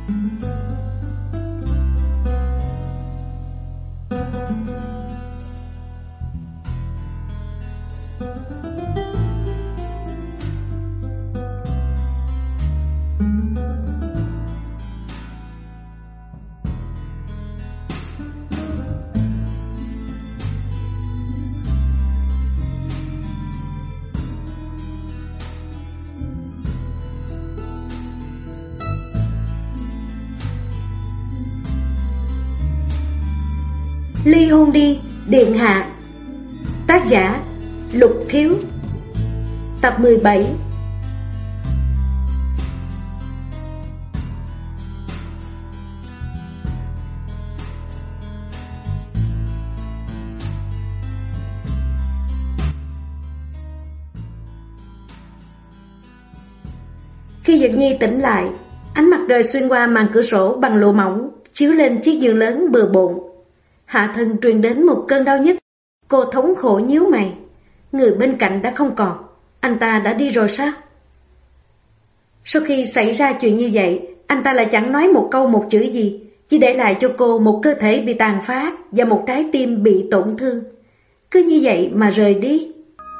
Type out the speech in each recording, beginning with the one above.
Ly hôn đi, điện hạ. Tác giả Lục Thiếu. Tập 17. Khi Dật Nhi tỉnh lại, ánh mặt trời xuyên qua màn cửa sổ bằng lụa mỏng chiếu lên chiếc giường lớn bừa bộn. Hạ thân truyền đến một cơn đau nhức. Cô thống khổ nhíu mày. Người bên cạnh đã không còn. Anh ta đã đi rồi sao? Sau khi xảy ra chuyện như vậy, anh ta lại chẳng nói một câu một chữ gì, chỉ để lại cho cô một cơ thể bị tàn phá và một trái tim bị tổn thương. Cứ như vậy mà rời đi.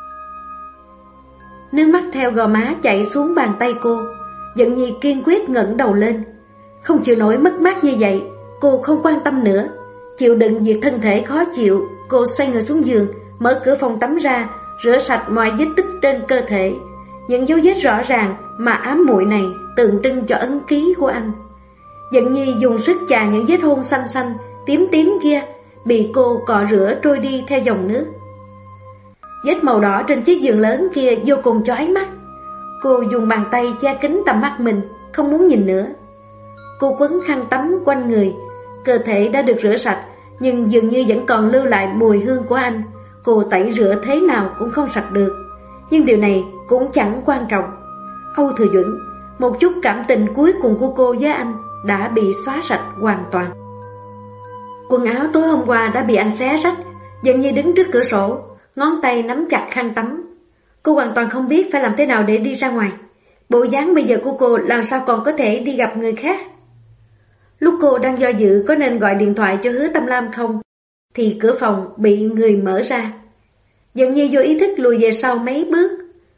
Nước mắt theo gò má chảy xuống bàn tay cô. Dật Nhi kiên quyết ngẩng đầu lên. Không chịu nổi mất mát như vậy, cô không quan tâm nữa. Chịu đựng việc thân thể khó chịu, cô xoay người xuống giường, mở cửa phòng tắm ra, rửa sạch mọi vết tích trên cơ thể. Những dấu vết rõ ràng mà ám muội này tượng trưng cho ấn ký của anh. Dật Nhi dùng sức chà những vết hôn xanh xanh, tím tím kia, bị cô cọ rửa trôi đi theo dòng nước. Vết màu đỏ trên chiếc giường lớn kia vô cùng chói mắt. Cô dùng bàn tay che kín tầm mắt mình, không muốn nhìn nữa. Cô quấn khăn tắm quanh người. Cơ thể đã được rửa sạch, nhưng dường như vẫn còn lưu lại mùi hương của anh. Cô tẩy rửa thế nào cũng không sạch được. Nhưng điều này cũng chẳng quan trọng. Âu Thừa Duẩn, một chút cảm tình cuối cùng của cô với anh đã bị xóa sạch hoàn toàn. Quần áo tối hôm qua đã bị anh xé rách. Dật Nhi đứng trước cửa sổ, ngón tay nắm chặt khăn tắm. Cô hoàn toàn không biết phải làm thế nào để đi ra ngoài. Bộ dáng bây giờ của cô làm sao còn có thể đi gặp người khác. Lúc cô đang do dự có nên gọi điện thoại cho Hứa Tâm Lam không, thì cửa phòng bị người mở ra. Dật Nhi vô ý thức lùi về sau mấy bước.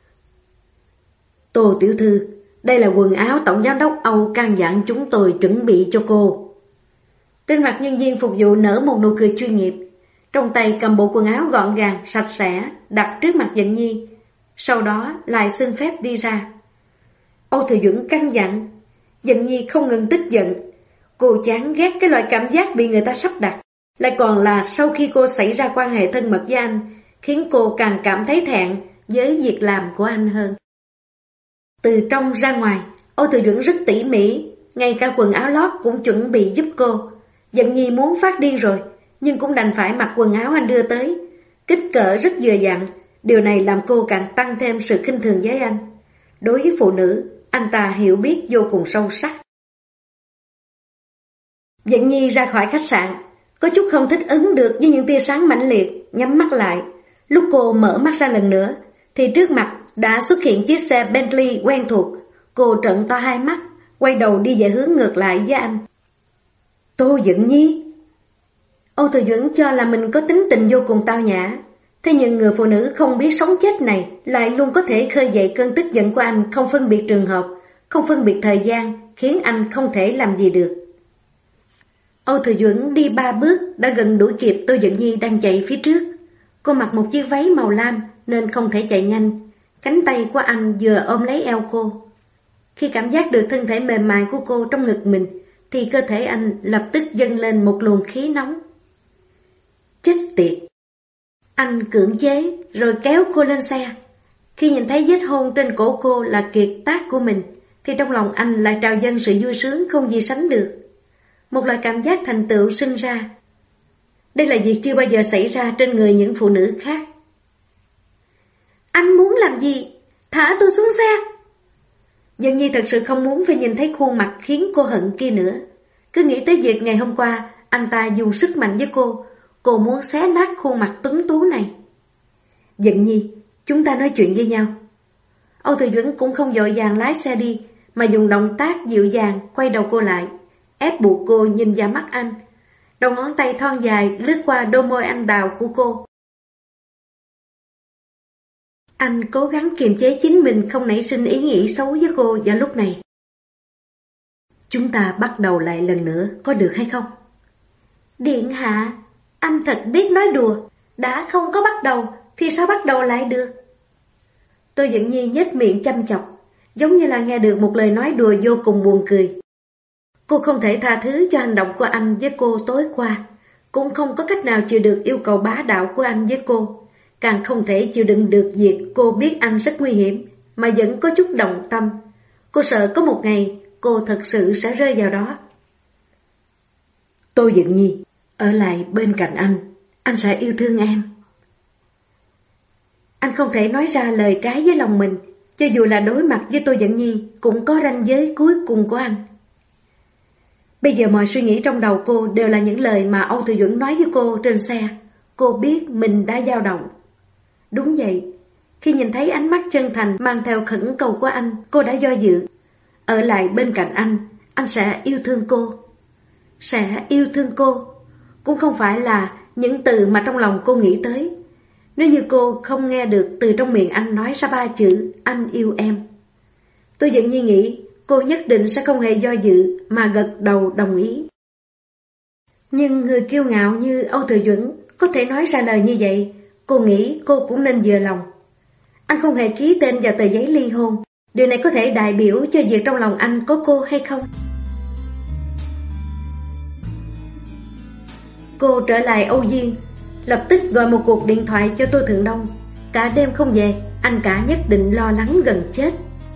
Tô tiểu thư, đây là quần áo tổng giám đốc Âu căn dặn chúng tôi chuẩn bị cho cô. Trên mặt nhân viên phục vụ nở một nụ cười chuyên nghiệp. Trong tay cầm bộ quần áo gọn gàng, sạch sẽ, đặt trước mặt Dật Nhi. Sau đó lại xin phép đi ra. Âu Thừa Duẩn căn dặn. Dật Nhi không ngừng tức giận. Cô chán ghét cái loại cảm giác bị người ta sắp đặt. Lại còn là sau khi cô xảy ra quan hệ thân mật với anh, khiến cô càng cảm thấy thẹn với việc làm của anh hơn. Từ trong ra ngoài, Âu Thừa Duẩn rất tỉ mỉ, ngay cả quần áo lót cũng chuẩn bị giúp cô. Dật Nhi muốn phát điên rồi, nhưng cũng đành phải mặc quần áo anh đưa tới. Kích cỡ rất vừa vặn, điều này làm cô càng tăng thêm sự khinh thường với anh. Đối với phụ nữ, anh ta hiểu biết vô cùng sâu sắc. Dật Nhi ra khỏi khách sạn, có chút không thích ứng được với những tia sáng mãnh liệt, nhắm mắt lại. Lúc cô mở mắt ra lần nữa, thì trước mặt đã xuất hiện chiếc xe Bentley quen thuộc. Cô trợn to hai mắt, quay đầu đi về hướng ngược lại với anh. Tô Dật Nhi. Âu Thừa Duẩn cho là mình có tính tình vô cùng tao nhã. Thế nhưng người phụ nữ không biết sống chết này lại luôn có thể khơi dậy cơn tức giận của anh, không phân biệt trường hợp, không phân biệt thời gian, khiến anh không thể làm gì được. Âu Thừa Duẩn đi 3 bước đã gần đuổi kịp Tô Dật Nhi đang chạy phía trước. Cô mặc một chiếc váy màu lam nên không thể chạy nhanh. Cánh tay của anh vừa ôm lấy eo cô. Khi cảm giác được thân thể mềm mại của cô trong ngực mình, thì cơ thể anh lập tức dâng lên một luồng khí nóng. Chết tiệt! Anh cưỡng chế rồi kéo cô lên xe. Khi nhìn thấy vết hôn trên cổ cô là kiệt tác của mình, thì trong lòng anh lại trào dâng sự vui sướng không gì sánh được. Một loại cảm giác thành tựu sinh ra. Đây là việc chưa bao giờ xảy ra trên người những phụ nữ khác. Anh muốn làm gì? Thả tôi xuống xe! Dật Nhi thật sự không muốn phải nhìn thấy khuôn mặt khiến cô hận kia nữa. Cứ nghĩ tới việc ngày hôm qua anh ta dùng sức mạnh với cô muốn xé nát khuôn mặt tuấn tú này. Dật Nhi, chúng ta nói chuyện với nhau. Âu Thừa Duẩn cũng không vội vàng lái xe đi, mà dùng động tác dịu dàng quay đầu cô lại. ép buộc cô nhìn vào mắt anh. Đầu ngón tay thon dài lướt qua đôi môi anh đào của cô. Anh cố gắng kiềm chế chính mình không nảy sinh ý nghĩ xấu với cô vào lúc này. Chúng ta bắt đầu lại lần nữa, có được hay không? Điện hạ, anh thật biết nói đùa. Đã không có bắt đầu thì sao bắt đầu lại được? Tô Dận Nhi nhếch miệng chăm chọc, giống như là nghe được một lời nói đùa vô cùng buồn cười. Cô không thể tha thứ cho hành động của anh với cô tối qua, cũng không có cách nào chịu được yêu cầu bá đạo của anh với cô, càng không thể chịu đựng được việc cô biết anh rất nguy hiểm mà vẫn có chút động tâm. Cô sợ có một ngày cô thật sự sẽ rơi vào đó. Tô Dận Nhi, ở lại bên cạnh anh sẽ yêu thương em. Anh không thể nói ra lời trái với lòng mình, cho dù là đối mặt với Tô Dận Nhi cũng có ranh giới cuối cùng của anh. Bây giờ mọi suy nghĩ trong đầu cô đều là những lời mà Âu Thừa Duẩn nói với cô trên xe. Cô biết mình đã dao động. Đúng vậy, khi nhìn thấy ánh mắt chân thành mang theo khẩn cầu của anh, cô đã do dự. Ở lại bên cạnh anh sẽ yêu thương cô. Sẽ yêu thương cô, cũng không phải là những từ mà trong lòng cô nghĩ tới. Nếu như cô không nghe được từ trong miệng anh nói ra 3 chữ anh yêu em, Tô Dận Nhi nghĩ cô nhất định sẽ không hề do dự mà gật đầu đồng ý. Nhưng người kiêu ngạo như Âu Thừa Duẩn có thể nói ra lời như vậy, cô nghĩ cô cũng nên vừa lòng. Anh không hề ký tên vào tờ giấy ly hôn. Điều này có thể đại biểu cho việc trong lòng anh có cô hay không? Cô trở lại Âu Diên, lập tức gọi một cuộc điện thoại cho Tô Thượng Đông. Cả đêm không về, anh cả nhất định lo lắng gần chết.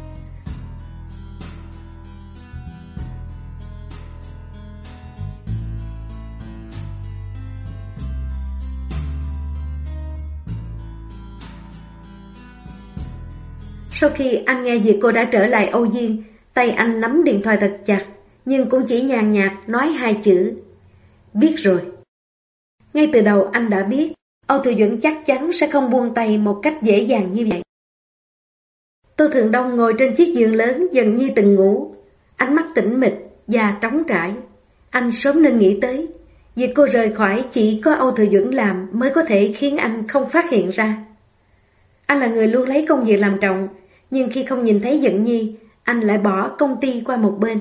Sau khi anh nghe việc cô đã trở lại Âu Diên, tay anh nắm điện thoại thật chặt, nhưng cũng chỉ nhàn nhạt nói 2 chữ: biết rồi. Ngay từ đầu anh đã biết Âu Thừa Duẩn chắc chắn sẽ không buông tay một cách dễ dàng như vậy. Tô Thượng Đông ngồi trên chiếc giường lớn dần như từng ngủ, ánh mắt tĩnh mịch và trống trải. Anh sớm nên nghĩ tới việc cô rời khỏi chỉ có Âu Thừa Duẩn làm mới có thể khiến anh không phát hiện ra. Anh là người luôn lấy công việc làm trọng, nhưng khi không nhìn thấy Dận Nhi, anh lại bỏ công ty qua một bên.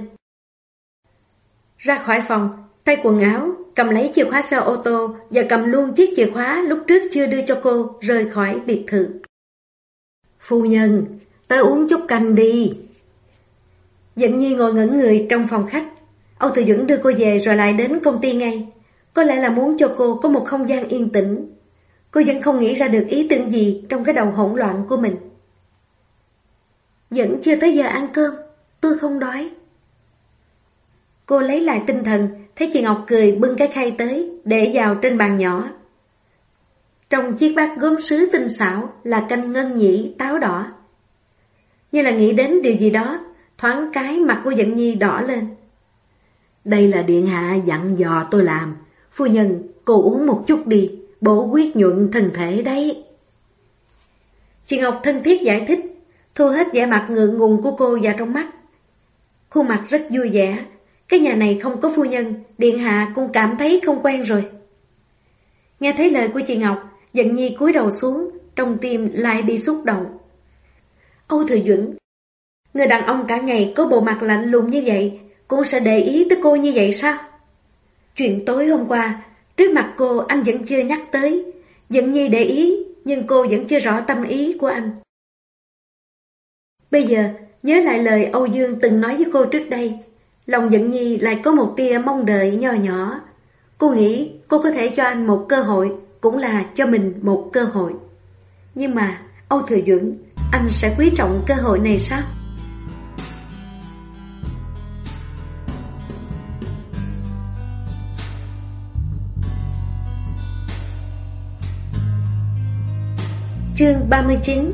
Ra khỏi phòng, thay quần áo, cầm lấy chìa khóa xe ô tô và cầm luôn chiếc chìa khóa lúc trước chưa đưa cho cô, rời khỏi biệt thự. Phu nhân, tới uống chút canh đi. Dận Nhi ngồi ngẩn người trong phòng khách. Âu Thừa Duẩn đưa cô về rồi lại đến công ty ngay. Có lẽ là muốn cho cô có một không gian yên tĩnh. Cô vẫn không nghĩ ra được ý tưởng gì trong cái đầu hỗn loạn của mình. Vẫn chưa tới giờ ăn cơm, tôi không đói. Cô lấy lại tinh thần, thấy chị Ngọc cười bưng cái khay tới, để vào trên bàn nhỏ. Trong chiếc bát gốm sứ tinh xảo là canh ngân nhĩ táo đỏ. Như là nghĩ đến điều gì đó, thoáng cái mặt của Dận Nhi đỏ lên. Đây là điện hạ dặn dò tôi làm. Phu nhân, cô uống một chút đi, bổ huyết nhuận thân thể đấy. Chị Ngọc thân thiết giải thích, thu hết vẻ mặt ngượng ngùng của cô vào trong mắt. Khuôn mặt rất vui vẻ. Cái nhà này không có phu nhân, điện hạ cũng cảm thấy không quen rồi. Nghe thấy lời của chị Ngọc, Dận Nhi cúi đầu xuống, trong tim lại bị xúc động. Âu Thừa Duẩn, người đàn ông cả ngày có bộ mặt lạnh lùng như vậy, cũng sẽ để ý tới cô như vậy sao? Chuyện tối hôm qua, trước mặt cô anh vẫn chưa nhắc tới. Dận Nhi để ý, nhưng cô vẫn chưa rõ tâm ý của anh. Bây giờ, nhớ lại lời Âu Dương từng nói với cô trước đây, lòng Dận Nhi lại có một tia mong đợi nho nhỏ. Cô nghĩ cô có thể cho anh một cơ hội, cũng là cho mình một cơ hội. Nhưng mà, Âu Thừa Duẩn, anh sẽ quý trọng cơ hội này sao? Chương 39.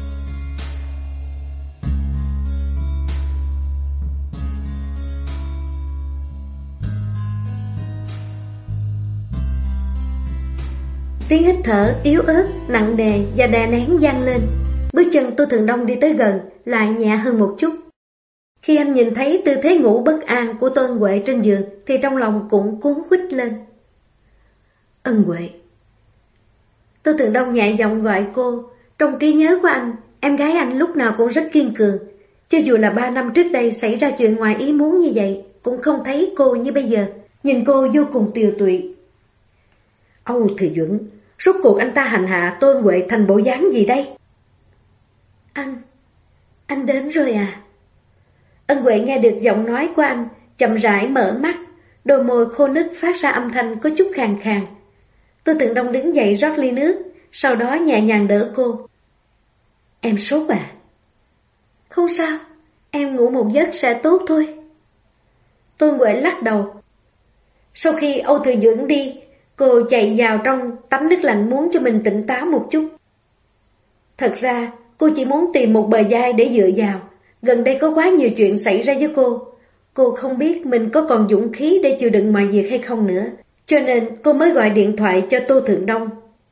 Tiếng hít thở yếu ớt, nặng nề và đè nén vang lên. Bước chân Tô Thượng Đông đi tới gần, lại nhẹ hơn một chút. Khi anh nhìn thấy tư thế ngủ bất an của Tô Ân Huệ trên giường thì trong lòng cũng cuốn quýt lên. Ân Huệ. Tô Thượng Đông nhẹ giọng gọi cô. Trong trí nhớ của anh, em gái anh lúc nào cũng rất kiên cường. Cho dù là 3 năm trước đây xảy ra chuyện ngoài ý muốn như vậy, cũng không thấy cô như bây giờ. Nhìn cô vô cùng tiều tụy. Âu Thừa Duẩn, rốt cuộc anh ta hành hạ Tô Ân Huệ thành bộ dáng gì đây? Anh đến rồi à? Ân Huệ nghe được giọng nói của anh, chậm rãi mở mắt, đôi môi khô nứt phát ra âm thanh có chút khàn khàn. Tô Thượng Đông đứng dậy rót ly nước, sau đó nhẹ nhàng đỡ cô. Em sốt à? Không sao, em ngủ một giấc sẽ tốt thôi. Tô Ân Huệ lắc đầu. Sau khi Âu Thừa Duẩn đi, cô chạy vào trong tắm nước lạnh muốn cho mình tỉnh táo một chút. Thật ra, cô chỉ muốn tìm một bờ vai để dựa vào. Gần đây có quá nhiều chuyện xảy ra với cô. Cô không biết mình có còn dũng khí để chịu đựng mọi việc hay không nữa. Cho nên cô mới gọi điện thoại cho Tô Thượng Đông.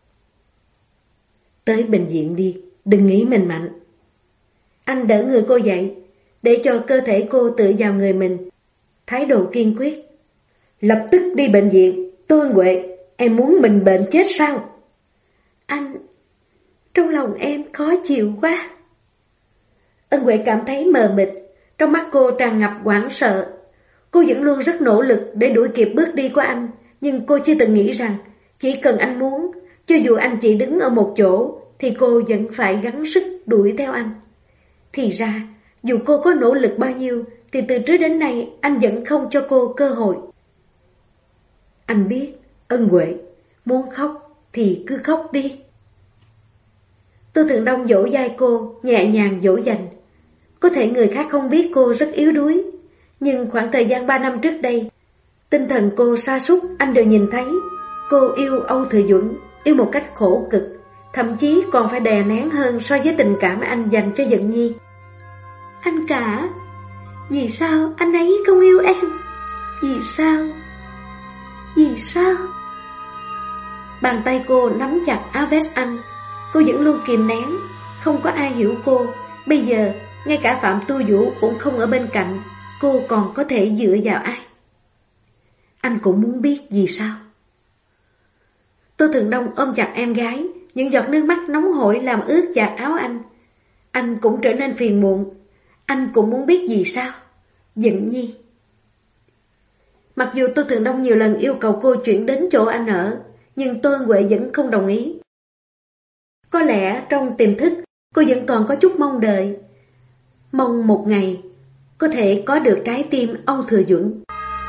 Tới bệnh viện đi, đừng nghĩ mình mạnh. Anh đỡ người cô dậy, để cho cơ thể cô tựa vào người mình. Thái độ kiên quyết. Lập tức đi bệnh viện. Tô Ân Huệ, em muốn mình bệnh chết sao? Anh, trong lòng em khó chịu quá. Ân Huệ cảm thấy mờ mịt, trong mắt cô tràn ngập hoảng sợ. Cô vẫn luôn rất nỗ lực để đuổi kịp bước đi của anh, nhưng cô chưa từng nghĩ rằng chỉ cần anh muốn, cho dù anh chỉ đứng ở một chỗ, thì cô vẫn phải gắng sức đuổi theo anh. Thì ra, dù cô có nỗ lực bao nhiêu, thì từ trước đến nay anh vẫn không cho cô cơ hội. Anh biết, Ân Huệ, muốn khóc thì cứ khóc đi. Tô Thượng Đông dỗ vai cô, nhẹ nhàng dỗ dành. Có thể người khác không biết cô rất yếu đuối, nhưng khoảng thời gian 3 năm trước đây, tinh thần cô sa sút anh đều nhìn thấy. Cô yêu Âu Thừa Duẩn, yêu một cách khổ cực, thậm chí còn phải đè nén hơn so với tình cảm anh dành cho Dận Nhi. Anh cả, vì sao anh ấy không yêu em? Vì sao? Vì sao? Bàn tay cô nắm chặt áo vest anh. Cô vẫn luôn kìm nén. Không có ai hiểu cô. Bây giờ ngay cả Phạm Tu Vũ cũng không ở bên cạnh, cô còn có thể dựa vào ai? Anh cũng muốn biết vì sao. Tô Thượng Đông ôm chặt em gái, những giọt nước mắt nóng hổi làm ướt vạt áo anh. Anh cũng trở nên phiền muộn. Anh cũng muốn biết vì sao. Dận Nhi. Mặc dù Tô Thượng Đông nhiều lần yêu cầu cô chuyển đến chỗ anh ở, nhưng Tô Ân Huệ vẫn không đồng ý. Có lẽ trong tiềm thức, cô vẫn còn có chút mong đợi. Mong một ngày có thể có được trái tim Âu Thừa Duẩn.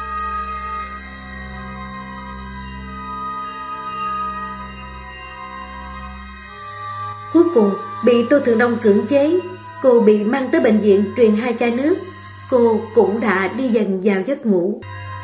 Cuối cùng bị Tô Thượng Đông cưỡng chế. Cô bị mang tới bệnh viện truyền 2 chai nước. Cô cũng đã đi dần vào giấc ngủ.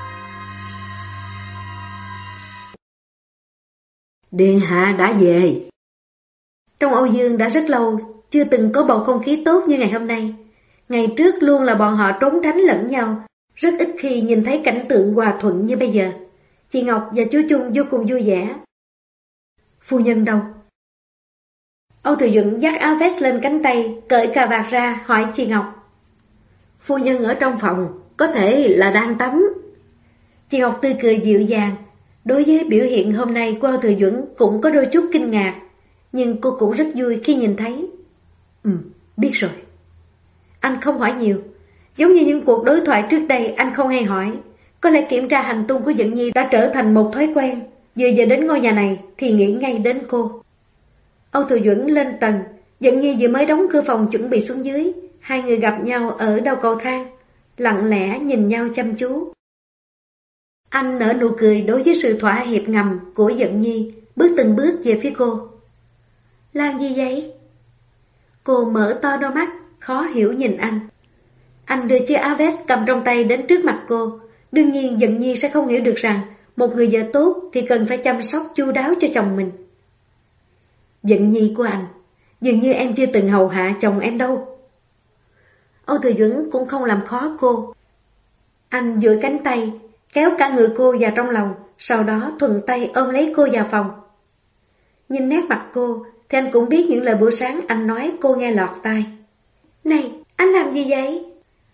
Điện hạ đã về. Trong Âu Dương đã rất lâu chưa từng có bầu không khí tốt như ngày hôm nay. Ngày trước luôn là bọn họ trốn tránh lẫn nhau, rất ít khi nhìn thấy cảnh tượng hòa thuận như bây giờ. Chị Ngọc và chú Chung vô cùng vui vẻ. Phu nhân đâu? Âu Thừa Duẩn dắt áo vest lên cánh tay, cởi cà vạt ra hỏi chị Ngọc. Phu nhân ở trong phòng, có thể là đang tắm. Chị Ngọc tươi cười dịu dàng. Đối với biểu hiện hôm nay của Âu Thừa Duẩn cũng có đôi chút kinh ngạc, nhưng cô cũng rất vui khi nhìn thấy. Biết rồi. Anh không hỏi nhiều. Giống như những cuộc đối thoại trước đây anh không hay hỏi. Có lẽ kiểm tra hành tung của Dận Nhi đã trở thành một thói quen. Vừa về đến ngôi nhà này thì nghĩ ngay đến cô. Âu Thừa Duẩn lên tầng. Dận Nhi vừa mới đóng cửa phòng chuẩn bị xuống dưới. Hai người gặp nhau ở đầu cầu thang, lặng lẽ nhìn nhau chăm chú. Anh nở nụ cười đối với sự thỏa hiệp ngầm của Dận Nhi, bước từng bước về phía cô. Làm gì vậy? Cô mở to đôi mắt, khó hiểu nhìn anh. Anh đưa chiếc áo vest cầm trong tay đến trước mặt cô. Đương nhiên Dận Nhi sẽ không hiểu được rằng một người vợ tốt thì cần phải chăm sóc chu đáo cho chồng mình. Dận Nhi của anh, dường như em chưa từng hầu hạ chồng em đâu. Âu Thừa Duẩn cũng không làm khó cô. Anh duỗi cánh tay, kéo cả người cô vào trong lòng, sau đó thuận tay ôm lấy cô vào phòng. Nhìn nét mặt cô thì anh cũng biết những lời buổi sáng anh nói cô nghe lọt tai. Này, anh làm gì vậy?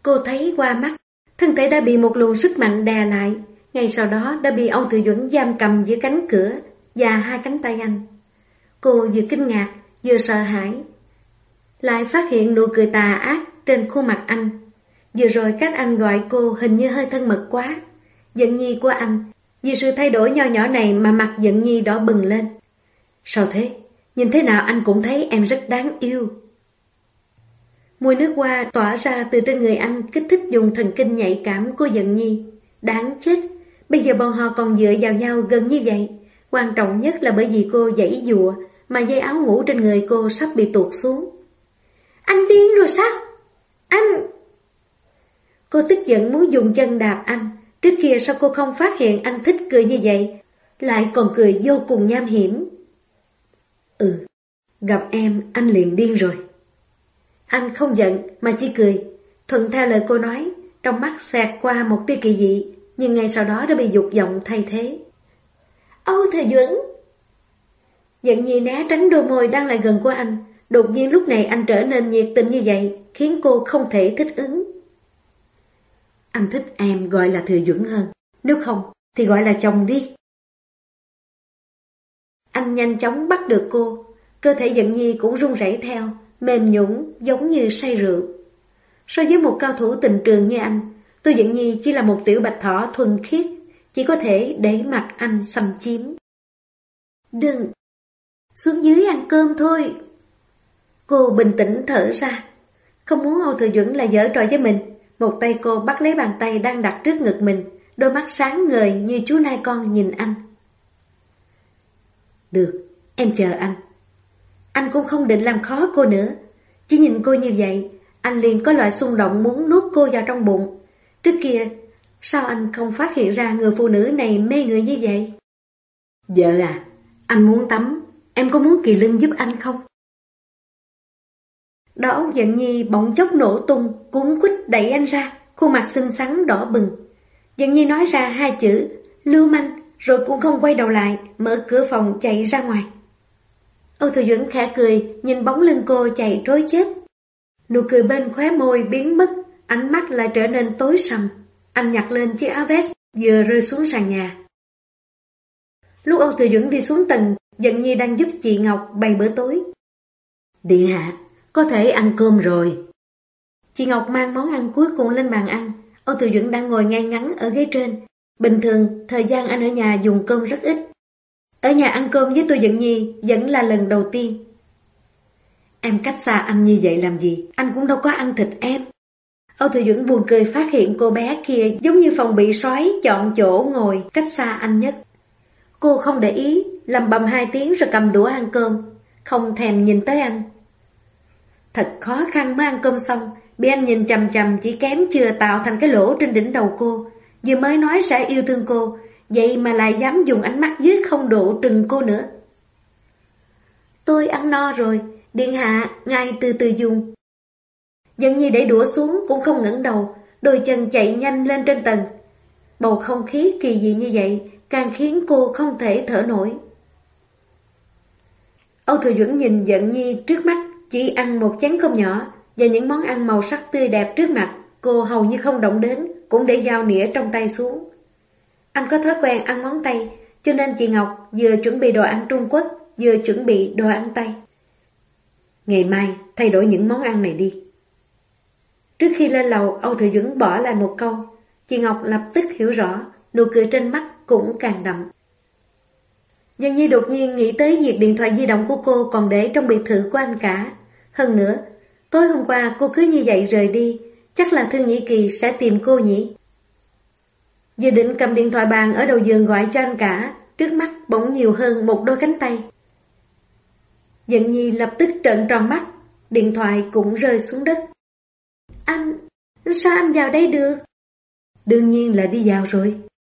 Cô thấy qua mắt, thân thể đã bị một luồng sức mạnh đè lại, ngay sau đó đã bị Âu Thừa Duẩn giam cầm giữa cánh cửa và hai cánh tay anh. Cô vừa kinh ngạc, vừa sợ hãi, lại phát hiện nụ cười tà ác trên khuôn mặt anh. Vừa rồi cách anh gọi cô hình như hơi thân mật quá. Dận nhi của anh, vì sự thay đổi nho nhỏ này mà mặt Dận nhi đỏ bừng lên. Sao thế? Nhìn thế nào anh cũng thấy em rất đáng yêu. Mùi nước hoa tỏa ra từ trên người anh kích thích vùng thần kinh nhạy cảm của Dận nhi. Đáng chết, bây giờ bọn họ còn dựa vào nhau gần như vậy. Quan trọng nhất là bởi vì cô giãy giụa mà dây áo ngủ trên người cô sắp bị tuột xuống. Anh điên rồi sao? Anh... Cô tức giận muốn dùng chân đạp anh. Trước kia sao cô không phát hiện anh thích cười như vậy, lại còn cười vô cùng nham hiểm. Gặp em anh liền điên rồi. Anh không giận mà chỉ cười, thuận theo lời cô nói, trong mắt xẹt qua một tia kỳ dị, nhưng ngay sau đó đã bị dục vọng thay thế. Âu Thừa Duẩn! Dận nhi né tránh đôi môi đang lại gần của anh. Đột nhiên lúc này anh trở nên nhiệt tình như vậy, khiến cô không thể thích ứng. Anh thích em gọi là Thừa Duẩn hơn, nếu không thì gọi là chồng đi. Anh nhanh chóng bắt được cô, cơ thể Dận nhi cũng run rẩy theo, mềm nhũn giống như say rượu. So với một cao thủ tình trường như anh, tôi Dận nhi chỉ là một tiểu bạch thỏ thuần khiết, chỉ có thể để mặc anh xâm chiếm. Đừng, xuống dưới ăn cơm thôi. Cô bình tĩnh thở ra, không muốn Âu Thừa Duẩn là giở trò với mình. Một tay cô bắt lấy bàn tay đang đặt trước ngực mình, đôi mắt sáng ngời như chú nai con nhìn anh. Được, em chờ anh. Anh cũng không định làm khó cô nữa. Chỉ nhìn cô như vậy, anh liền có loại xung động muốn nuốt cô vào trong bụng. Trước kia, sao anh không phát hiện ra người phụ nữ này mê người như vậy? Vợ à, anh muốn tắm, em có muốn kỳ lưng giúp anh không? Đó Âu Dận nhi bỗng chốc nổ tung, cuốn quýt đẩy anh ra, khuôn mặt xinh xắn đỏ bừng. Dận nhi nói ra hai chữ lưu manh, rồi cũng không quay đầu lại, mở cửa phòng chạy ra ngoài. Âu Thừa Duẩn khẽ cười, nhìn bóng lưng cô chạy trối chết. Nụ cười bên khóe môi biến mất, ánh mắt lại trở nên tối sầm. Anh nhặt lên chiếc áo vest vừa rơi xuống sàn nhà. Lúc Âu Thừa Duẩn đi xuống tầng, Dận nhi đang giúp chị Ngọc bày bữa tối. Điện hạ, có thể ăn cơm rồi. Chị Ngọc mang món ăn cuối cùng lên bàn ăn. Âu Thừa Duẩn đang ngồi ngay ngắn ở ghế trên. Bình thường, thời gian anh ở nhà dùng cơm rất ít. Ở nhà ăn cơm với tôi Dận nhi vẫn là lần đầu tiên. Em cách xa anh như vậy làm gì? Anh cũng đâu có ăn thịt em. Âu Thừa Duẩn buồn cười phát hiện cô bé kia giống như phòng bị sói chọn chỗ ngồi cách xa anh nhất. Cô không để ý, lầm bầm 2 tiếng rồi cầm đũa ăn cơm, không thèm nhìn tới anh. Thật khó khăn mới ăn cơm xong, bị anh nhìn chằm chằm chỉ kém chưa tạo thành cái lỗ trên đỉnh đầu cô. Vừa mới nói sẽ yêu thương cô, vậy mà lại dám dùng ánh mắt dưới không độ trừng cô nữa. Tôi ăn no rồi, điện hạ, ngài từ từ dùng. Dận nhi để đũa xuống cũng không ngẩng đầu, đôi chân chạy nhanh lên trên tầng. Bầu không khí kỳ dị như vậy càng khiến cô không thể thở nổi. Âu Thừa Duẩn nhìn Dận nhi trước mắt chỉ ăn một chén cơm nhỏ, và những món ăn màu sắc tươi đẹp trước mặt cô hầu như không động đến, cũng để dao nĩa trong tay xuống. Anh có thói quen ăn món Tây, cho nên chị Ngọc vừa chuẩn bị đồ ăn Trung Quốc, vừa chuẩn bị đồ ăn Tây. Ngày mai thay đổi những món ăn này đi. Trước khi lên lầu, Âu Thừa Duẩn bỏ lại một câu. Chị Ngọc lập tức hiểu rõ, nụ cười trên mắt cũng càng đậm. Dường như đột nhiên nghĩ tới việc điện thoại di động của cô còn để trong biệt thự của anh cả. Hơn nữa, tối hôm qua cô cứ như vậy rời đi, chắc là Thương Nhĩ Kỳ sẽ tìm cô nhỉ. Vừa định cầm điện thoại bàn ở đầu giường gọi cho anh cả, trước mắt bỗng nhiều hơn một đôi cánh tay. Dận nhi lập tức trợn tròn mắt, điện thoại cũng rơi xuống đất. Anh, sao anh vào đây được? Đương nhiên là đi vào rồi.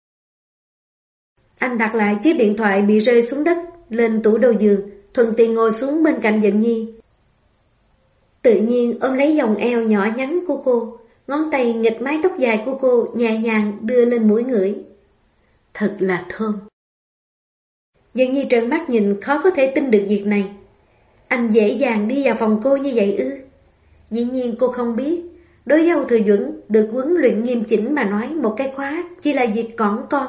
Anh đặt lại chiếc điện thoại bị rơi xuống đất lên tủ đầu giường, thuận tiện ngồi xuống bên cạnh Dận nhi. Tự nhiên ôm lấy vòng eo nhỏ nhắn của cô, ngón tay nghịch mái tóc dài của cô nhẹ nhàng đưa lên mũi ngửi. Thật là thơm. Dận nhi trợn mắt nhìn khó có thể tin được việc này. Anh dễ dàng đi vào phòng cô như vậy ư? Dĩ nhiên cô không biết, Đối với Âu Thừa Duẩn, được huấn luyện nghiêm chỉnh mà nói một cái khóa chỉ là việc cỏn con.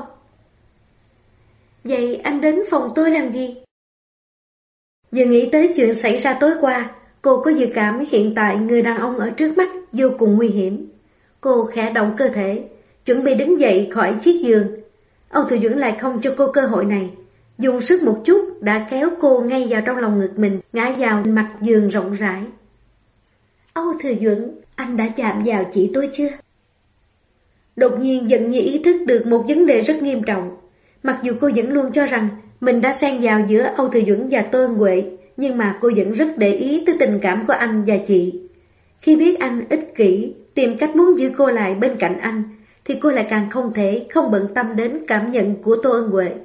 Vậy anh đến phòng tôi làm gì? Vừa nghĩ tới chuyện xảy ra tối qua, cô có dự cảm hiện tại người đàn ông ở trước mắt vô cùng nguy hiểm. Cô khẽ động cơ thể, chuẩn bị đứng dậy khỏi chiếc giường. Âu Thừa Duẩn lại không cho cô cơ hội này. Dùng sức một chút đã kéo cô ngay vào trong lòng ngực mình, ngã vào mặt giường rộng rãi. Âu Thừa Duẩn, anh đã chạm vào chị tôi chưa? Đột nhiên Dận Nhi ý thức được một vấn đề rất nghiêm trọng. Mặc dù cô vẫn luôn cho rằng mình đã xen vào giữa Âu Thừa Duẩn và Tô Ân Huệ, nhưng mà cô vẫn rất để ý tới tình cảm của anh và chị. Khi biết anh ích kỷ, tìm cách muốn giữ cô lại bên cạnh anh, thì cô lại càng không thể không bận tâm đến cảm nhận của Tô Ân Huệ.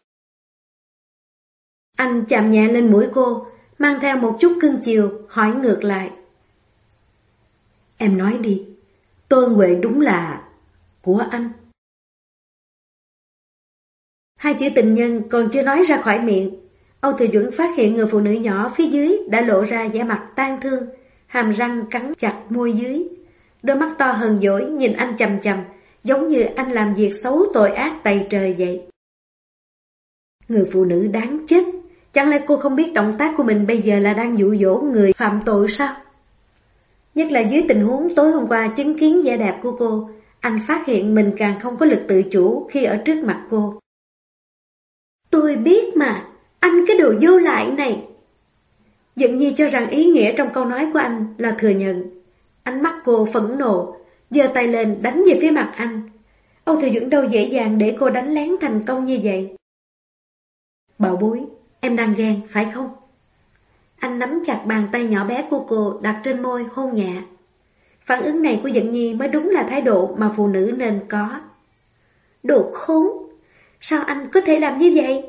Anh chạm nhẹ lên mũi cô, mang theo một chút cưng chiều, hỏi ngược lại. Em nói đi, Tô Ân Huệ đúng là của anh. Hai chữ tình nhân còn chưa nói ra khỏi miệng, Âu Thừa Duẩn phát hiện người phụ nữ nhỏ phía dưới đã lộ ra vẻ mặt tang thương, hàm răng cắn chặt môi dưới. Đôi mắt to hờn dỗi nhìn anh chằm chằm, giống như anh làm việc xấu tội ác tày trời vậy. Người phụ nữ đáng chết, chẳng lẽ cô không biết động tác của mình bây giờ là đang dụ dỗ người phạm tội sao? Nhất là dưới tình huống tối hôm qua chứng kiến vẻ đẹp của cô, anh phát hiện mình càng không có lực tự chủ khi ở trước mặt cô. Tôi biết mà, anh cái đồ vô lại này. Dận Nhi cho rằng ý nghĩa trong câu nói của anh là thừa nhận. Ánh mắt cô phẫn nộ, giơ tay lên đánh về phía mặt anh. Âu Thừa Duẩn đâu dễ dàng để cô đánh lén thành công như vậy. Bảo bối, em đang ghen phải không? Anh nắm chặt bàn tay nhỏ bé của cô đặt trên môi hôn nhẹ. Phản ứng này của Dận Nhi mới đúng là thái độ mà phụ nữ nên có. Đồ khốn! Sao anh có thể làm như vậy?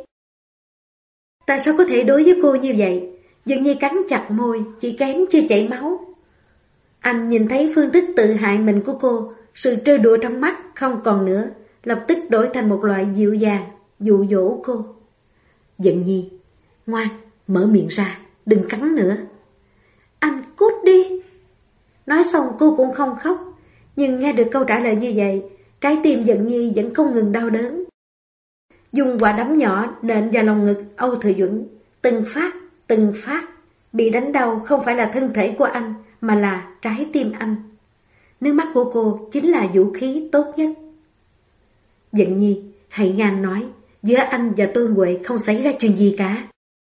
Tại sao có thể đối với cô như vậy? Dận Nhi cắn chặt môi, chỉ kém chưa chảy máu. Anh nhìn thấy phương thức tự hại mình của cô, sự trêu đùa trong mắt không còn nữa, lập tức đổi thành một loại dịu dàng, dụ dỗ cô. Dận Nhi, ngoan, mở miệng ra, đừng cắn nữa. Anh cút đi. Nói xong cô cũng không khóc, nhưng nghe được câu trả lời như vậy, trái tim Dận Nhi vẫn không ngừng đau đớn. Dùng quả đấm nhỏ nện vào lòng ngực Âu Thừa Duẩn, từng phát, bị đánh đau không phải là thân thể của anh, mà là trái tim anh. Nước mắt của cô chính là vũ khí tốt nhất. Dận Nhi, hãy ngang nói, giữa anh và Tô Huệ không xảy ra chuyện gì cả.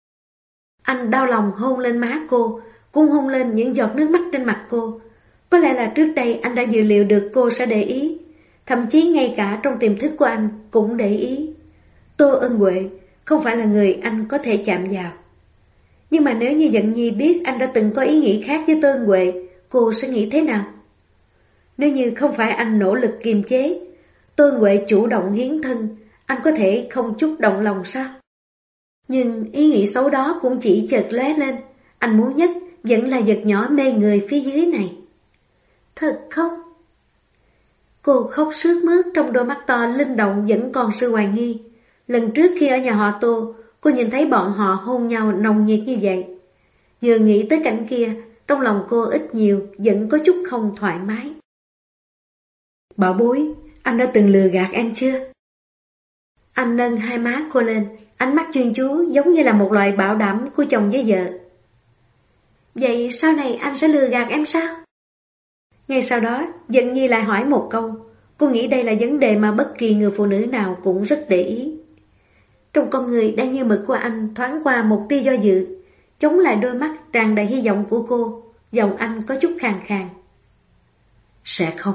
Anh đau lòng hôn lên má cô, cũng hôn lên những giọt nước mắt trên mặt cô. Có lẽ là trước đây anh đã dự liệu được cô sẽ để ý, thậm chí ngay cả trong tiềm thức của anh cũng để ý. Tô Ân Huệ không phải là người anh có thể chạm vào. Nhưng mà nếu như Dận Nhi biết anh đã từng có ý nghĩ khác với Tô Ân Huệ, cô sẽ nghĩ thế nào? Nếu như không phải anh nỗ lực kiềm chế, Tô Ân Huệ chủ động hiến thân, anh có thể không chút động lòng sao? Nhưng ý nghĩ xấu đó cũng chỉ chợt lóe lên, anh muốn nhất vẫn là vật nhỏ mê người phía dưới này. Thật không? Cô khóc sướt mướt, trong đôi mắt to linh động vẫn còn sự hoài nghi. Lần trước khi ở nhà họ Tô, cô nhìn thấy bọn họ hôn nhau nồng nhiệt như vậy. Vừa nghĩ tới cảnh kia, trong lòng cô ít nhiều vẫn có chút không thoải mái. Bảo bối, anh đã từng lừa gạt em chưa? Anh nâng hai má cô lên, ánh mắt chuyên chú giống như là một loại bảo đảm của chồng với vợ. Vậy sau này anh sẽ lừa gạt em sao? Ngay sau đó, Dận Nhi lại hỏi một câu. Cô nghĩ đây là vấn đề mà bất kỳ người phụ nữ nào cũng rất để ý. Trong con người đang như mực của anh thoáng qua một tia do dự, chống lại đôi mắt tràn đầy hy vọng của cô. Giọng anh có chút khàn khàn. Sẽ không.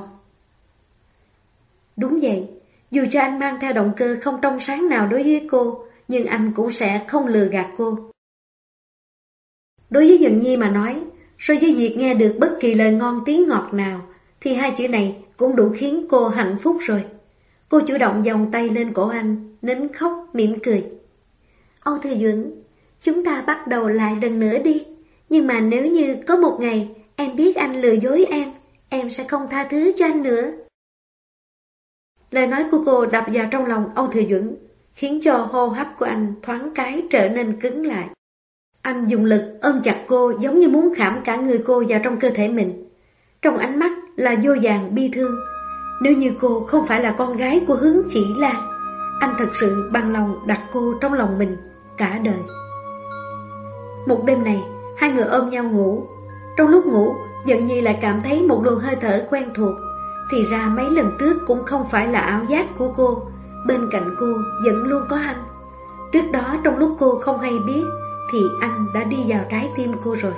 Đúng vậy, dù cho anh mang theo động cơ không trong sáng nào đối với cô, nhưng anh cũng sẽ không lừa gạt cô. Đối với Dận Nhi mà nói, so với việc nghe được bất kỳ lời ngon tiếng ngọt nào, thì hai chữ này cũng đủ khiến cô hạnh phúc rồi. Cô chủ động vòng tay lên cổ anh, nín khóc mỉm cười. Âu Thừa Duẩn, chúng ta bắt đầu lại lần nữa đi. Nhưng mà nếu như có một ngày em biết anh lừa dối em sẽ không tha thứ cho anh nữa. Lời nói của cô đập vào trong lòng Âu Thừa Duẩn, khiến cho hô hấp của anh thoáng cái trở nên cứng lại. Anh dùng lực ôm chặt cô giống như muốn khảm cả người cô vào trong cơ thể mình. Trong ánh mắt là vô vàn bi thương. Nếu như cô không phải là con gái của Hướng Chỉ Lan, anh thật sự bằng lòng đặt cô trong lòng mình cả đời. Một đêm này, hai người ôm nhau ngủ. Trong lúc ngủ, Dận Nhi lại cảm thấy một luồng hơi thở quen thuộc. Thì ra mấy lần trước cũng không phải là ảo giác của cô. Bên cạnh cô vẫn luôn có anh. Trước đó trong lúc cô không hay biết thì anh đã đi vào trái tim cô rồi.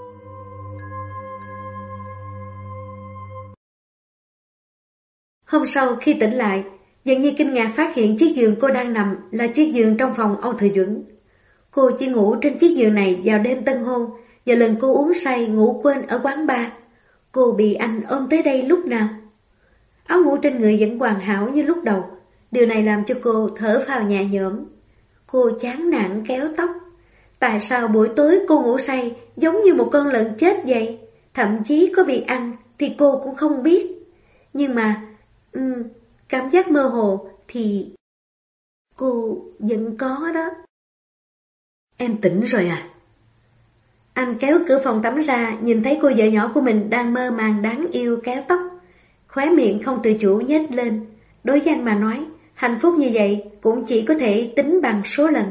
Hôm sau khi tỉnh lại, Dận Nhi kinh ngạc phát hiện chiếc giường cô đang nằm là chiếc giường trong phòng Âu Thừa Duẩn. Cô chỉ ngủ trên chiếc giường này vào đêm tân hôn, và lần cô uống say ngủ quên ở quán bar. Cô bị anh ôm tới đây lúc nào? Áo ngủ trên người vẫn hoàn hảo như lúc đầu. Điều này làm cho cô thở phào nhẹ nhõm. Cô chán nản kéo tóc. Tại sao buổi tối cô ngủ say giống như một con lợn chết vậy? Thậm chí có bị ăn thì cô cũng không biết. Nhưng mà cảm giác mơ hồ thì cô vẫn có đó. Em tỉnh rồi à? Anh kéo cửa phòng tắm ra, nhìn thấy cô vợ nhỏ của mình đang mơ màng đáng yêu kéo tóc. Khóe miệng không tự chủ nhếch lên. Đối với anh mà nói, hạnh phúc như vậy cũng chỉ có thể tính bằng số lần.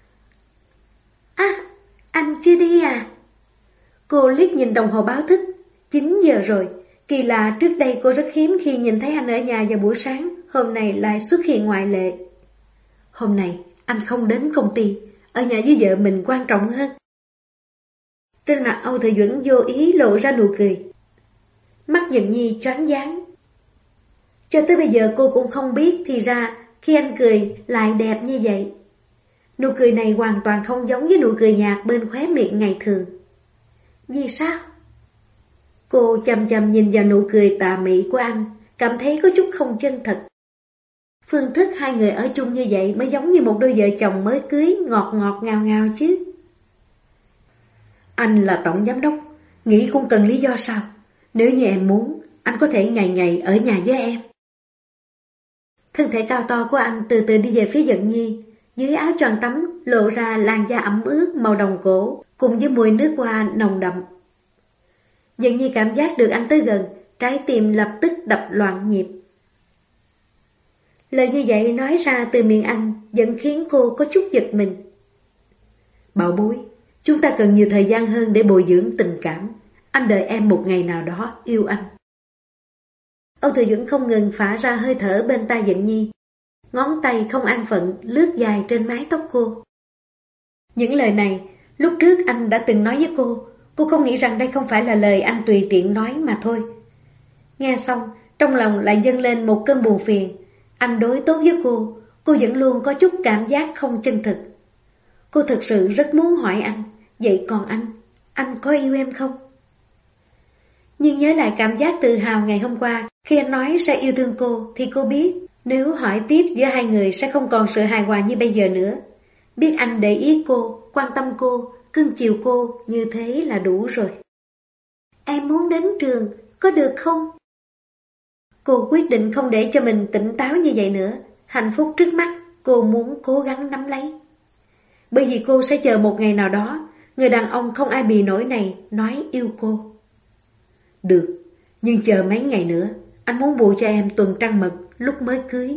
À, anh chưa đi à? Cô liếc nhìn đồng hồ báo thức, 9 giờ rồi. Kỳ lạ, trước đây cô rất hiếm khi nhìn thấy anh ở nhà vào buổi sáng, hôm nay lại xuất hiện ngoại lệ. Hôm nay anh không đến công ty, ở nhà với vợ mình quan trọng hơn. Trên mặt Âu Thừa Duẩn vô ý lộ ra nụ cười. Mắt Dận Nhi choáng váng. Cho tới bây giờ cô cũng không biết thì ra khi anh cười lại đẹp như vậy. Nụ cười này hoàn toàn không giống với nụ cười nhạt bên khóe miệng ngày thường. Vì sao? Cô chăm chăm nhìn vào nụ cười tà mị của anh, cảm thấy có chút không chân thật. Phương thức hai người ở chung như vậy mới giống như một đôi vợ chồng mới cưới, ngọt ngọt ngào ngào chứ. Anh là tổng giám đốc, nghĩ cũng cần lý do sao? Nếu như em muốn, anh có thể ngày ngày ở nhà với em. Thân thể cao to của anh từ từ đi về phía Dận Nhi. Dưới áo choàng tắm lộ ra làn da ẩm ướt màu đồng cổ cùng với mùi nước hoa nồng đậm. Dận Nhi cảm giác được anh tới gần, trái tim lập tức đập loạn nhịp. Lời như vậy nói ra từ miệng anh vẫn khiến cô có chút giật mình. Bảo bối, chúng ta cần nhiều thời gian hơn để bồi dưỡng tình cảm. Anh đợi em một ngày nào đó yêu anh. Âu Thừa Duẩn không ngừng phả ra hơi thở bên tai Dận Nhi. Ngón tay không an phận lướt dài trên mái tóc cô. Những lời này lúc trước anh đã từng nói với cô không nghĩ rằng đây không phải là lời anh tùy tiện nói mà thôi. Nghe xong, trong lòng lại dâng lên một cơn buồn phiền. Anh đối tốt với cô vẫn luôn có chút cảm giác không chân thực. Cô thực sự rất muốn hỏi anh, vậy còn anh có yêu em không? Nhưng nhớ lại cảm giác tự hào ngày hôm qua khi anh nói sẽ yêu thương cô thì cô biết nếu hỏi tiếp giữa hai người sẽ không còn sự hài hòa như bây giờ nữa. Biết anh để ý cô, quan tâm cô, cưng chiều cô như thế là đủ rồi. Em muốn đến trường, có được không? Cô quyết định không để cho mình tỉnh táo như vậy nữa. Hạnh phúc trước mắt cô muốn cố gắng nắm lấy. Bởi vì cô sẽ chờ một ngày nào đó người đàn ông không ai bì nổi này nói yêu cô. Được, nhưng chờ mấy ngày nữa, anh muốn bù cho em tuần trăng mật lúc mới cưới.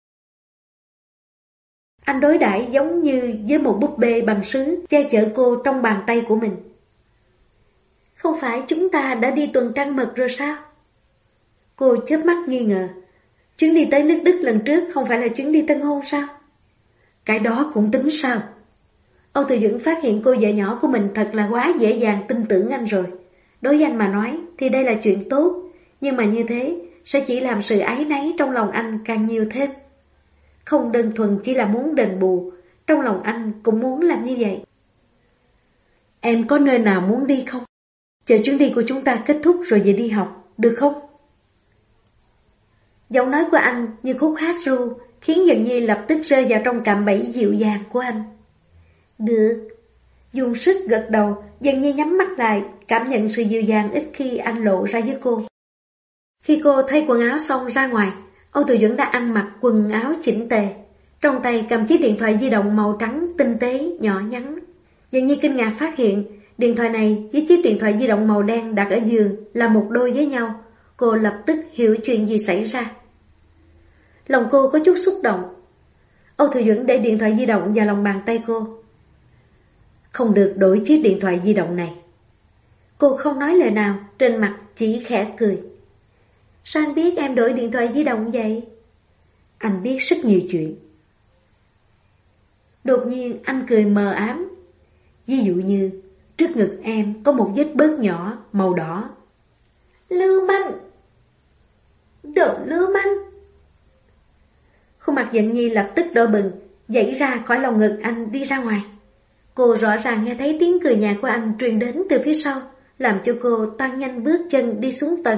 Anh đối đãi giống như với một búp bê bằng sứ che chở cô trong bàn tay của mình. Không phải chúng ta đã đi tuần trăng mật rồi sao? Cô chớp mắt nghi ngờ. Chuyến đi tới nước Đức lần trước không phải là chuyến đi tân hôn sao? Cái đó cũng tính sao? Âu Thừa Duẩn phát hiện cô vợ nhỏ của mình thật là quá dễ dàng tin tưởng anh rồi. Đối với anh mà nói thì đây là chuyện tốt, nhưng mà như thế sẽ chỉ làm sự áy náy trong lòng anh càng nhiều thêm. Không đơn thuần chỉ là muốn đền bù, trong lòng anh cũng muốn làm như vậy. Em có nơi nào muốn đi không? Chờ chuyến đi của chúng ta kết thúc rồi về đi học, được không? Giọng nói của anh như khúc hát ru, khiến Dận Nhi lập tức rơi vào trong cạm bẫy dịu dàng của anh. Được. Dùng sức gật đầu, Dận Nhi nhắm mắt lại, cảm nhận sự dịu dàng ít khi anh lộ ra với cô. Khi cô thay quần áo xong ra ngoài, Âu Thừa Duẩn đã ăn mặc quần áo chỉnh tề, trong tay cầm chiếc điện thoại di động màu trắng tinh tế, nhỏ nhắn. Dận Nhi kinh ngạc phát hiện, điện thoại này với chiếc điện thoại di động màu đen đặt ở giường là một đôi với nhau. Cô lập tức hiểu chuyện gì xảy ra. Lòng cô có chút xúc động. Âu Thừa Duẩn để điện thoại di động vào lòng bàn tay cô. Không được đổi chiếc điện thoại di động này. Cô không nói lời nào, trên mặt chỉ khẽ cười. Sao anh biết em đổi điện thoại di động vậy? Anh biết rất nhiều chuyện. Đột nhiên anh cười mờ ám. Ví dụ như trước ngực em có một vết bớt nhỏ màu đỏ. Lưu manh! Đồ lưu manh! Khuôn mặt Dận Nhi lập tức đỏ bừng, giãy ra khỏi lòng ngực anh đi ra ngoài. Cô rõ ràng nghe thấy tiếng cười nhạt của anh truyền đến từ phía sau, làm cho cô tăng nhanh bước chân đi xuống tầng.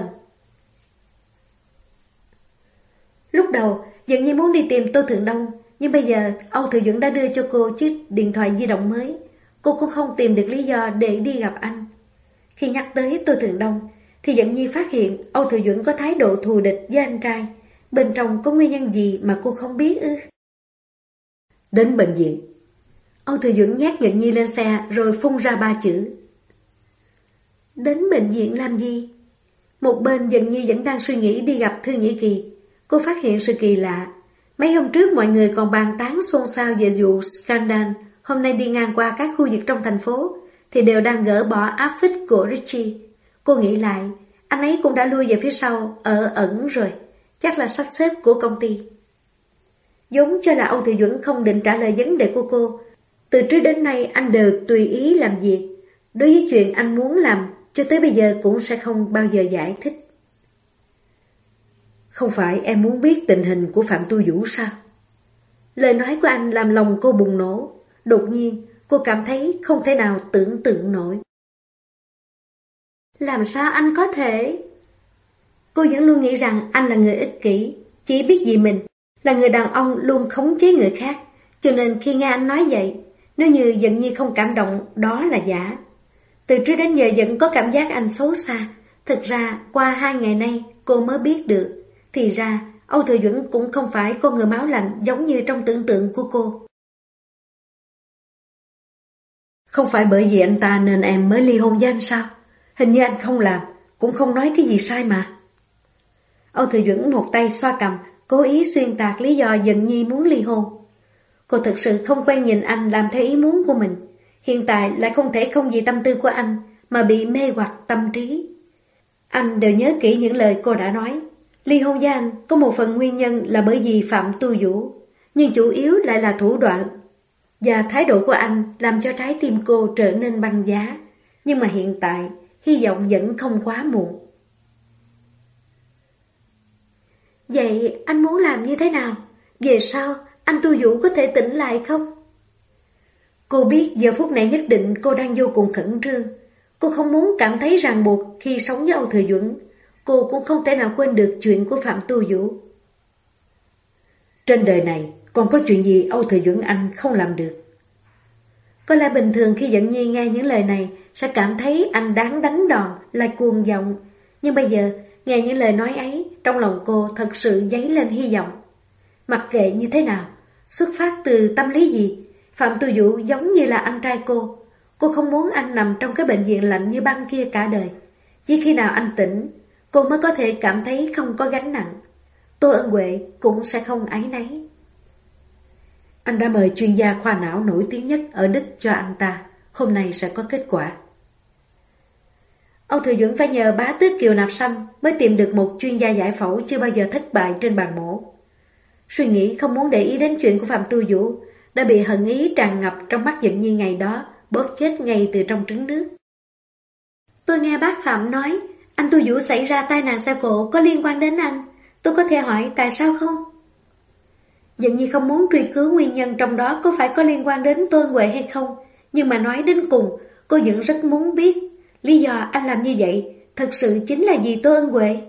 Lúc đầu, Dận Nhi muốn đi tìm Tô Thượng Đông, nhưng bây giờ Âu Thừa Duẩn đã đưa cho cô chiếc điện thoại di động mới. Cô cũng không tìm được lý do để đi gặp anh. Khi nhắc tới Tô Thượng Đông, thì Dận Nhi phát hiện Âu Thừa Duẩn có thái độ thù địch với anh trai. Bên trong có nguyên nhân gì mà cô không biết ư? Đến bệnh viện. Âu Thừa Duẩn nhét Dận Nhi lên xe rồi phun ra 3 chữ. Đến bệnh viện làm gì? Một bên Dận Nhi vẫn đang suy nghĩ đi gặp Thư Nhĩ Kỳ. Cô phát hiện sự kỳ lạ. Mấy hôm trước mọi người còn bàn tán xôn xao về vụ scandal. Hôm nay đi ngang qua các khu vực trong thành phố thì đều đang gỡ bỏ áp phích của Richie. Cô nghĩ lại, anh ấy cũng đã lui về phía sau, ở ẩn rồi. Chắc là sắp xếp của công ty. Giống cho là Âu Thừa Duẩn không định trả lời vấn đề của cô. Từ trước đến nay anh đều tùy ý làm việc. Đối với chuyện anh muốn làm, cho tới bây giờ cũng sẽ không bao giờ giải thích. Không phải em muốn biết tình hình của Phạm Tu Vũ sao? Lời nói của anh làm lòng cô bùng nổ. Đột nhiên, cô cảm thấy không thể nào tưởng tượng nổi. Làm sao anh có thể? Cô vẫn luôn nghĩ rằng anh là người ích kỷ, chỉ biết vì mình, là người đàn ông luôn khống chế người khác. Cho nên khi nghe anh nói vậy, nếu như Dận Nhi không cảm động, đó là giả. Từ trước đến giờ vẫn có cảm giác anh xấu xa. Thực ra, qua 2 ngày nay, cô mới biết được. Thì ra, Âu Thừa Duẩn cũng không phải con người máu lạnh giống như trong tưởng tượng của cô. Không phải bởi vì anh ta nên em mới ly hôn với anh sao? Hình như anh không làm, cũng không nói cái gì sai mà. Âu Thừa Duẩn một tay xoa cằm, cố ý xuyên tạc lý do Dận Nhi muốn ly hôn. Cô thực sự không quen nhìn anh làm theo ý muốn của mình. Hiện tại lại không thể không vì tâm tư của anh mà bị mê hoặc tâm trí. Anh đều nhớ kỹ những lời cô đã nói. Ly hôn với anh có một phần nguyên nhân là bởi vì Phạm Tu Vũ, nhưng chủ yếu lại là thủ đoạn. Và thái độ của anh làm cho trái tim cô trở nên băng giá. Nhưng mà hiện tại, hy vọng vẫn không quá muộn. Vậy anh muốn làm như thế nào? Về sau, anh Tu Vũ có thể tỉnh lại không? Cô biết giờ phút này nhất định cô đang vô cùng khẩn trương. Cô không muốn cảm thấy ràng buộc khi sống với Âu Thừa Duẩn. Cô cũng không thể nào quên được chuyện của Phạm Tu Vũ. Trên đời này còn có chuyện gì Âu Thừa Duẩn anh không làm được? Có lẽ bình thường khi Dận Nhi nghe những lời này sẽ cảm thấy anh đáng đánh đòn, lại cuồng vọng. Nhưng bây giờ nghe những lời nói ấy, trong lòng cô thật sự dấy lên hy vọng. Mặc kệ như thế nào, xuất phát từ tâm lý gì, Phạm Tu Vũ giống như là anh trai cô. Cô không muốn anh nằm trong cái bệnh viện lạnh như băng kia cả đời. Chỉ khi nào anh tỉnh, cô mới có thể cảm thấy không có gánh nặng. Tô Ân Huệ cũng sẽ không áy náy. Anh đã mời chuyên gia khoa não nổi tiếng nhất ở Đức cho anh ta. Hôm nay sẽ có kết quả. Âu Thừa Duẩn phải nhờ bá tước Kiều Nạp Sâm mới tìm được một chuyên gia giải phẫu chưa bao giờ thất bại trên bàn mổ. Suy nghĩ không muốn để ý đến chuyện của Phạm Tu Vũ đã bị hận ý tràn ngập trong mắt Dận Nhi ngày đó, bóp chết ngay từ trong trứng nước. Tôi nghe bác Phạm nói anh Tu Vũ xảy ra tai nạn xe cộ có liên quan đến anh. Tôi có thể hỏi tại sao không? Dận Nhi không muốn truy cứu nguyên nhân trong đó có phải có liên quan đến Tô Ân Huệ hay không. Nhưng mà nói đến cùng, cô vẫn rất muốn biết lý do anh làm như vậy thật sự chính là vì Tô Ân Huệ.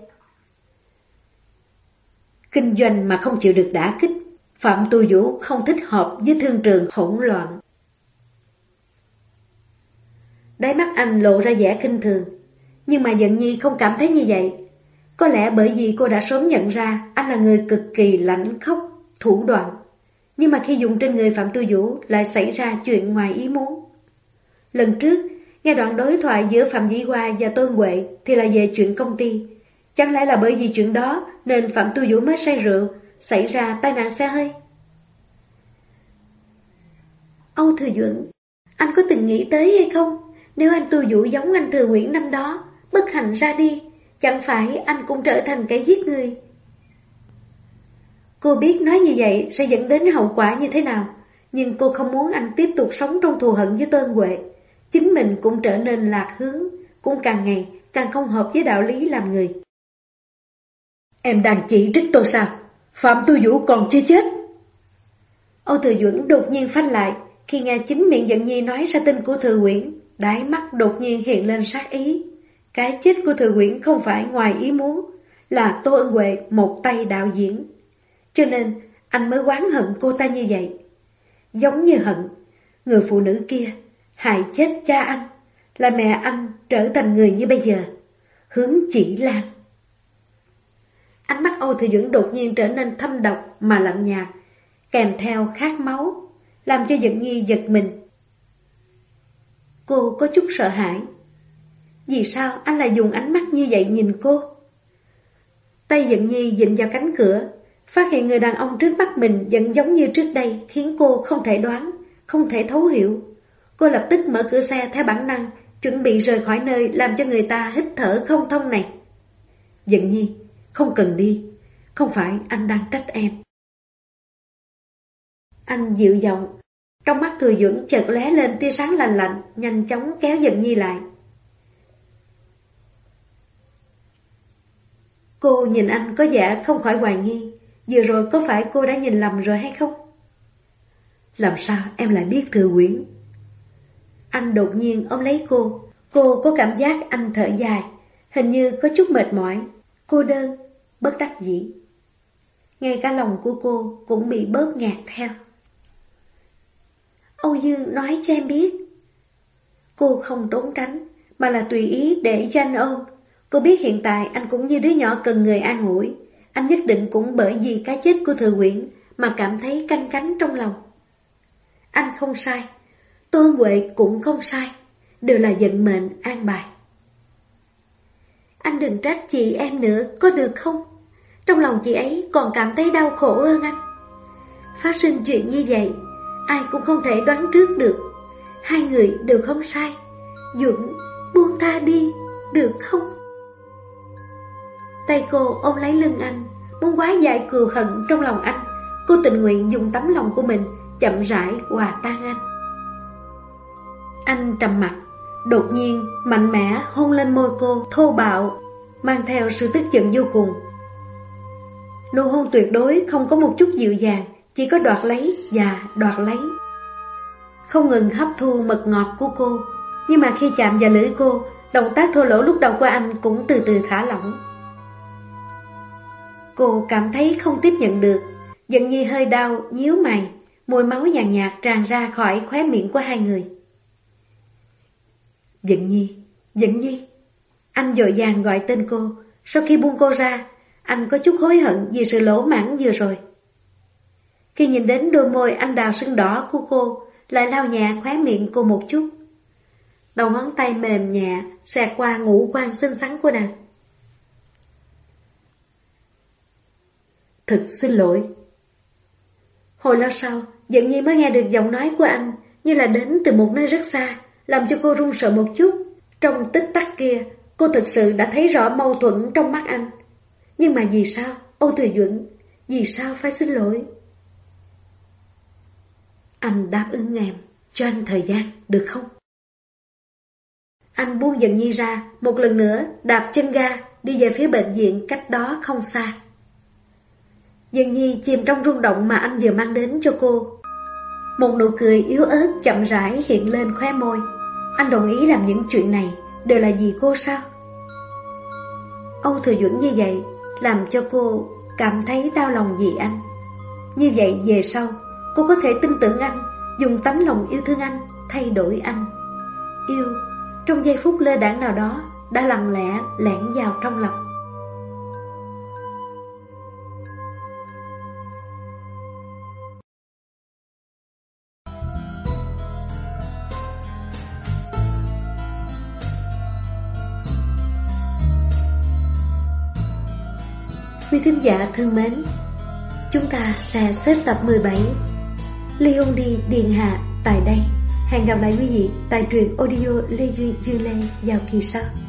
Kinh doanh mà không chịu được đả kích, Phạm Tu Vũ không thích hợp với thương trường hỗn loạn. Đáy mắt anh lộ ra vẻ kinh thường, nhưng mà Dận Nhi không cảm thấy như vậy. Có lẽ bởi vì cô đã sớm nhận ra anh là người cực kỳ lãnh khốc, thủ đoạn. Nhưng mà khi dùng trên người Phạm Tu Vũ lại xảy ra chuyện ngoài ý muốn. Lần trước, nghe đoạn đối thoại giữa Phạm Dĩ Hoa và Tô Ân Huệ thì là về chuyện công ty. Chẳng lẽ là bởi vì chuyện đó nên Phạm Tu Vũ mới say rượu, xảy ra tai nạn xe hơi? Âu Thừa Duẩn, anh có từng nghĩ tới hay không? Nếu anh Tu Vũ giống anh Thừa Nguyễn năm đó, bất hạnh ra đi, chẳng phải anh cũng trở thành kẻ giết người? Cô biết nói như vậy sẽ dẫn đến hậu quả như thế nào, nhưng cô không muốn anh tiếp tục sống trong thù hận với Tô Ân Huệ. Chính mình cũng trở nên lạc hướng, cũng càng ngày càng không hợp với đạo lý làm người. Em đang chỉ trích tôi sao? Phạm Tu Vũ còn chưa chết. Âu Thừa Duẩn đột nhiên phanh lại khi nghe chính miệng Dận Nhi nói ra tên của Thừa Uyển, đáy mắt đột nhiên hiện lên sát ý. Cái chết của Thừa Uyển không phải ngoài ý muốn, là Tô Ân Huệ một tay đạo diễn. Cho nên anh mới oán hận cô ta như vậy. Giống như hận người phụ nữ kia hại chết cha anh, là mẹ anh trở thành người như bây giờ. Hướng Chỉ Lan. Ánh mắt Âu Thừa Duẩn đột nhiên trở nên thâm độc mà lạnh nhạt, kèm theo khát máu, làm cho Dận Nhi giật mình. Cô có chút sợ hãi. Vì sao anh lại dùng ánh mắt như vậy nhìn cô? Tay Dận Nhi dịnh vào cánh cửa, phát hiện người đàn ông trước mắt mình vẫn giống như trước đây, khiến cô không thể đoán, không thể thấu hiểu. Cô lập tức mở cửa xe theo bản năng, chuẩn bị rời khỏi nơi làm cho người ta hít thở không thông này. Dận Nhi, không cần đi, không phải anh đang trách em. Anh dịu giọng, trong mắt Thừa Duẩn chợt lóe lên tia sáng lạnh lạnh, nhanh chóng kéo Dận Nhi lại. Cô nhìn anh có vẻ không khỏi hoài nghi, vừa rồi có phải cô đã nhìn lầm rồi hay không? Làm sao em lại biết Thừa Uyển? Anh đột nhiên ôm lấy cô có cảm giác anh thở dài, hình như có chút mệt mỏi, cô đơn, bất đắc dĩ. Ngay cả lòng của cô cũng bị bóp nghẹt theo. Âu Dương nói cho em biết. Cô không trốn tránh, mà là tùy ý để cho anh ôm. Cô biết hiện tại anh cũng như đứa nhỏ cần người an ủi. Anh nhất định cũng bởi vì cái chết của Thừa Uyển mà cảm thấy canh cánh trong lòng. Anh không sai, Tô Ân Huệ cũng không sai, đều là vận mệnh an bài. Anh đừng trách chị em nữa, có được không? Trong lòng chị ấy còn cảm thấy đau khổ hơn anh. Phát sinh chuyện như vậy, ai cũng không thể đoán trước được. Hai người đều không sai. Duẩn, buông tha đi, được không? Tay cô ôm lấy lưng anh, muốn hóa giải cừu hận trong lòng anh. Cô tình nguyện dùng tấm lòng của mình chậm rãi hòa tan anh. Anh trầm mặc, đột nhiên mạnh mẽ hôn lên môi cô, thô bạo, mang theo sự tức giận vô cùng. Nụ hôn tuyệt đối không có một chút dịu dàng, chỉ có đoạt lấy và đoạt lấy. Không ngừng hấp thu mật ngọt của cô, nhưng mà khi chạm vào lưỡi cô, động tác thô lỗ lúc đầu của anh cũng từ từ thả lỏng. Cô cảm thấy không tiếp nhận được, Dận Nhi hơi đau, nhíu mày, mùi máu nhàn nhạt tràn ra khỏi khóe miệng của hai người. Dận Nhi, Dận Nhi. Anh vội vàng gọi tên cô. Sau khi buông cô ra, anh có chút hối hận vì sự lỗ mãng vừa rồi. Khi nhìn đến đôi môi anh đào sưng đỏ của cô, lại lau nhẹ khóe miệng cô một chút. Đầu ngón tay mềm nhẹ xẹt qua ngũ quan xinh xắn của nàng. Thật xin lỗi. Hồi lâu sau, Dận Nhi mới nghe được giọng nói của anh, như là đến từ một nơi rất xa, làm cho cô run sợ một chút. Trong tích tắc kia, cô thực sự đã thấy rõ mâu thuẫn trong mắt anh. Nhưng mà vì sao, Âu Thừa Duẩn, vì sao phải xin lỗi? Anh đáp ứng em, cho anh thời gian, được không? Anh buông Dận Nhi ra, một lần nữa đạp chân ga, đi về phía bệnh viện cách đó không xa. Dận Nhi chìm trong rung động mà anh vừa mang đến cho cô. Một nụ cười yếu ớt chậm rãi hiện lên khóe môi. Anh đồng ý làm những chuyện này đều là vì cô sao? Âu Thừa Duẩn như vậy làm cho cô cảm thấy đau lòng vì anh. Như vậy về sau cô có thể tin tưởng anh, dùng tấm lòng yêu thương anh thay đổi anh. Yêu trong giây phút lơ đãng nào đó đã lặng lẽ lẻn vào trong lòng. Quý thính giả thân mến, chúng ta sẽ xếp tập 17 Ly hôn đi Điện Hạ tại đây. Hẹn gặp lại quý vị tại truyện audio Lê Duyên Lê vào kỳ sau.